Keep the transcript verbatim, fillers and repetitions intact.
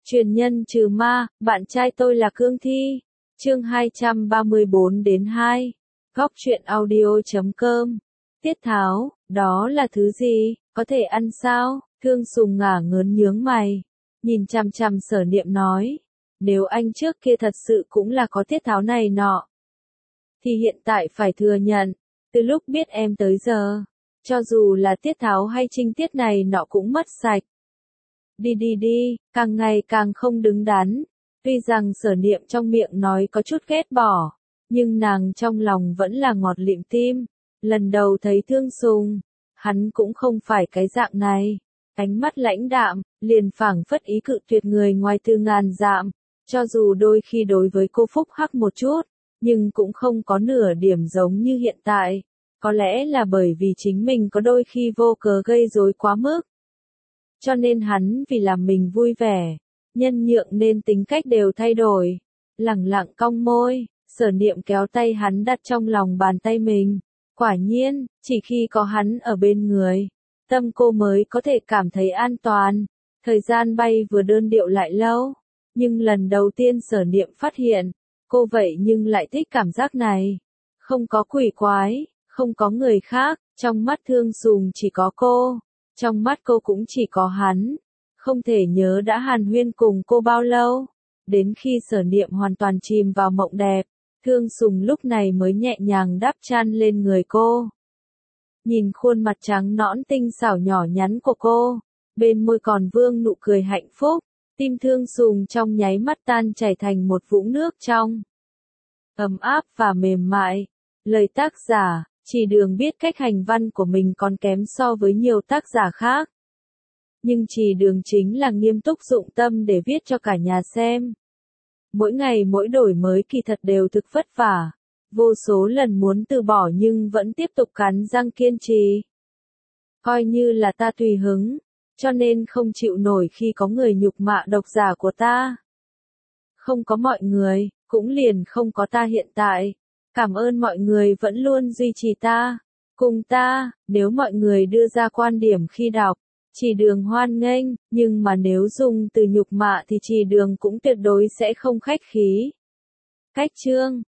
Truyền nhân trừ ma, bạn trai tôi là Cương Thi. Chương hai trăm ba mươi bốn đến hai. Góc truyện audio chấm com. Tiết tháo, đó là thứ gì, có thể ăn sao? Thương Sùng ngả ngớn nhướng mày, nhìn chằm chằm Sở Niệm nói, nếu anh trước kia thật sự cũng là có tiết tháo này nọ, thì hiện tại phải thừa nhận, từ lúc biết em tới giờ, cho dù là tiết tháo hay trinh tiết này nọ cũng mất sạch. Đi đi đi, càng ngày càng không đứng đắn. Tuy rằng Sở Niệm trong miệng nói có chút ghét bỏ, nhưng nàng trong lòng vẫn là ngọt lịm tim. Lần đầu thấy Thương Sùng, hắn cũng không phải cái dạng này. Ánh mắt lãnh đạm, liền phảng phất ý cự tuyệt người ngoài từ ngàn dặm. Cho dù đôi khi đối với cô phúc hắc một chút, nhưng cũng không có nửa điểm giống như hiện tại. Có lẽ là bởi vì chính mình có đôi khi vô cớ gây rối quá mức. Cho nên hắn vì làm mình vui vẻ, nhân nhượng nên tính cách đều thay đổi. Lẳng lặng cong môi, Sở Niệm kéo tay hắn đặt trong lòng bàn tay mình. Quả nhiên, chỉ khi có hắn ở bên người, tâm cô mới có thể cảm thấy an toàn. Thời gian bay vừa đơn điệu lại lâu, nhưng lần đầu tiên Sở Niệm phát hiện, cô vậy nhưng lại thích cảm giác này. Không có quỷ quái, không có người khác, trong mắt Thương Sùng chỉ có cô. Trong mắt cô cũng chỉ có hắn, không thể nhớ đã hàn huyên cùng cô bao lâu. Đến khi Sở Niệm hoàn toàn chìm vào mộng đẹp, Thương Sùng lúc này mới nhẹ nhàng đắp chăn lên người cô. Nhìn khuôn mặt trắng nõn tinh xảo nhỏ nhắn của cô, bên môi còn vương nụ cười hạnh phúc, tim Thương Sùng trong nháy mắt tan chảy thành một vũng nước trong. Ấm áp và mềm mại. Lời tác giả, Chỉ Đường biết cách hành văn của mình còn kém so với nhiều tác giả khác. Nhưng Chỉ Đường chính là nghiêm túc dụng tâm để viết cho cả nhà xem. Mỗi ngày mỗi đổi mới kỳ thật đều thực vất vả. Vô số lần muốn từ bỏ nhưng vẫn tiếp tục cắn răng kiên trì. Coi như là ta tùy hứng, cho nên không chịu nổi khi có người nhục mạ độc giả của ta. Không có mọi người, cũng liền không có ta hiện tại. Cảm ơn mọi người vẫn luôn duy trì ta, cùng ta, nếu mọi người đưa ra quan điểm khi đọc, Chỉ Đường hoan nghênh, nhưng mà nếu dùng từ nhục mạ thì Chỉ Đường cũng tuyệt đối sẽ không khách khí. Cách chương